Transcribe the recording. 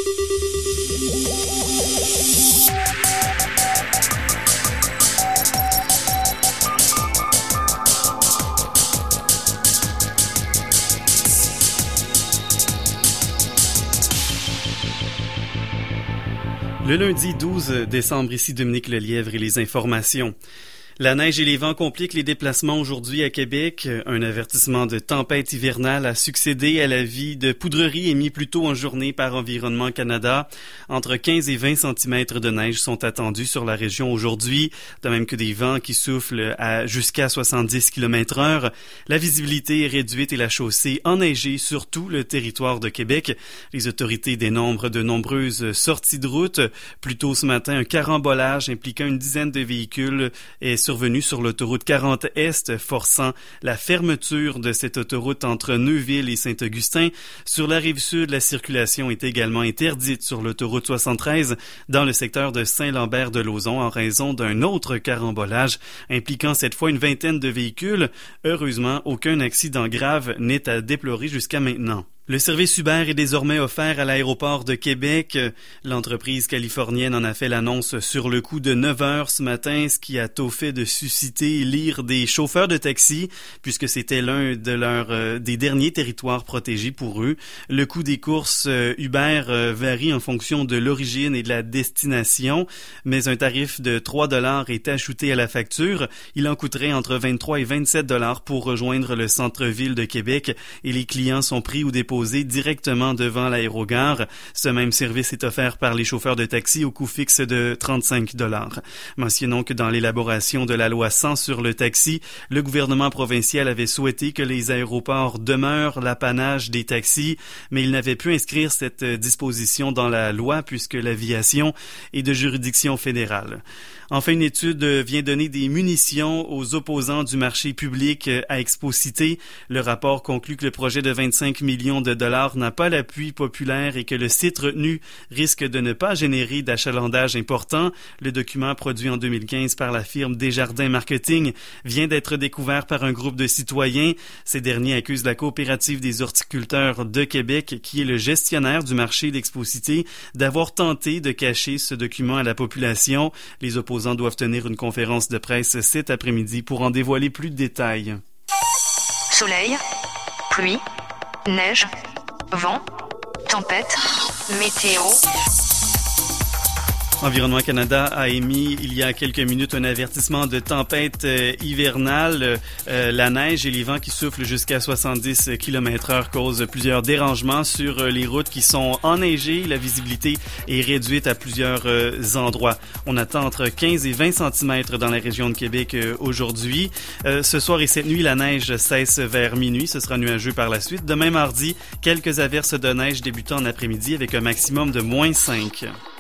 Le lundi 12 décembre, ici Dominique Lelièvre et les informations. La neige et les vents compliquent les déplacements aujourd'hui à Québec. Un avertissement de tempête hivernale a succédé à l'avis de poudrerie émis plus tôt en journée par Environnement Canada. Entre 15 et 20 cm de neige sont attendus sur la région aujourd'hui, de même que des vents qui soufflent à jusqu'à 70 km/h. La visibilité est réduite et la chaussée enneigée sur tout le territoire de Québec. Les autorités dénombrent de nombreuses sorties de route. Plus tôt ce matin, un carambolage impliquant une dizaine de véhicules est survenu sur l'autoroute 40 Est, forçant la fermeture de cette autoroute entre Neuville et Saint-Augustin. Sur la rive sud, la circulation est également interdite sur l'autoroute 73 dans le secteur de Saint-Lambert-de-Lauzon en raison d'un autre carambolage impliquant cette fois une vingtaine de véhicules. Heureusement, aucun accident grave n'est à déplorer jusqu'à maintenant. Le service Uber est désormais offert à l'aéroport de Québec. L'entreprise californienne en a fait l'annonce sur le coup de 9 heures ce matin, ce qui a tôt fait de susciter l'ire des chauffeurs de taxi, puisque c'était l'un de des derniers territoires protégés pour eux. Le coût des courses Uber varie en fonction de l'origine et de la destination, mais un tarif de 3 $ est ajouté à la facture. Il en coûterait entre 23 et 27 $ pour rejoindre le centre-ville de Québec et les clients sont pris ou déposés directement devant l'aérogare. Ce même service est offert par les chauffeurs de taxi au coût fixe de 35 $. Mentionnons que dans l'élaboration de la loi 100 sur le taxi, le gouvernement provincial avait souhaité que les aéroports demeurent l'apanage des taxis, mais il n'avait pu inscrire cette disposition dans la loi puisque l'aviation est de juridiction fédérale. Enfin, une étude vient donner des munitions aux opposants du marché public à Expo-Cité. Le rapport conclut que le projet de 25 millions de dollars n'a pas l'appui populaire et que le site retenu risque de ne pas générer d'achalandage important. Le document produit en 2015 par la firme Desjardins Marketing vient d'être découvert par un groupe de citoyens. Ces derniers accusent la coopérative des horticulteurs de Québec, qui est le gestionnaire du marché d'Expo-Cité, d'avoir tenté de cacher ce document à la population. Les opposants doivent tenir une conférence de presse cet après-midi pour en dévoiler plus de détails. Soleil, pluie, neige, vent, tempête, météo. Environnement Canada a émis il y a quelques minutes un avertissement de tempête hivernale. La neige et les vents qui soufflent jusqu'à 70 km/h causent plusieurs dérangements sur les routes qui sont enneigées. La visibilité est réduite à plusieurs endroits. On attend entre 15 et 20 cm dans la région de Québec aujourd'hui. Ce soir et cette nuit, la neige cesse vers minuit. Ce sera nuageux par la suite. Demain mardi, quelques averses de neige débutant en après-midi avec un maximum de -5.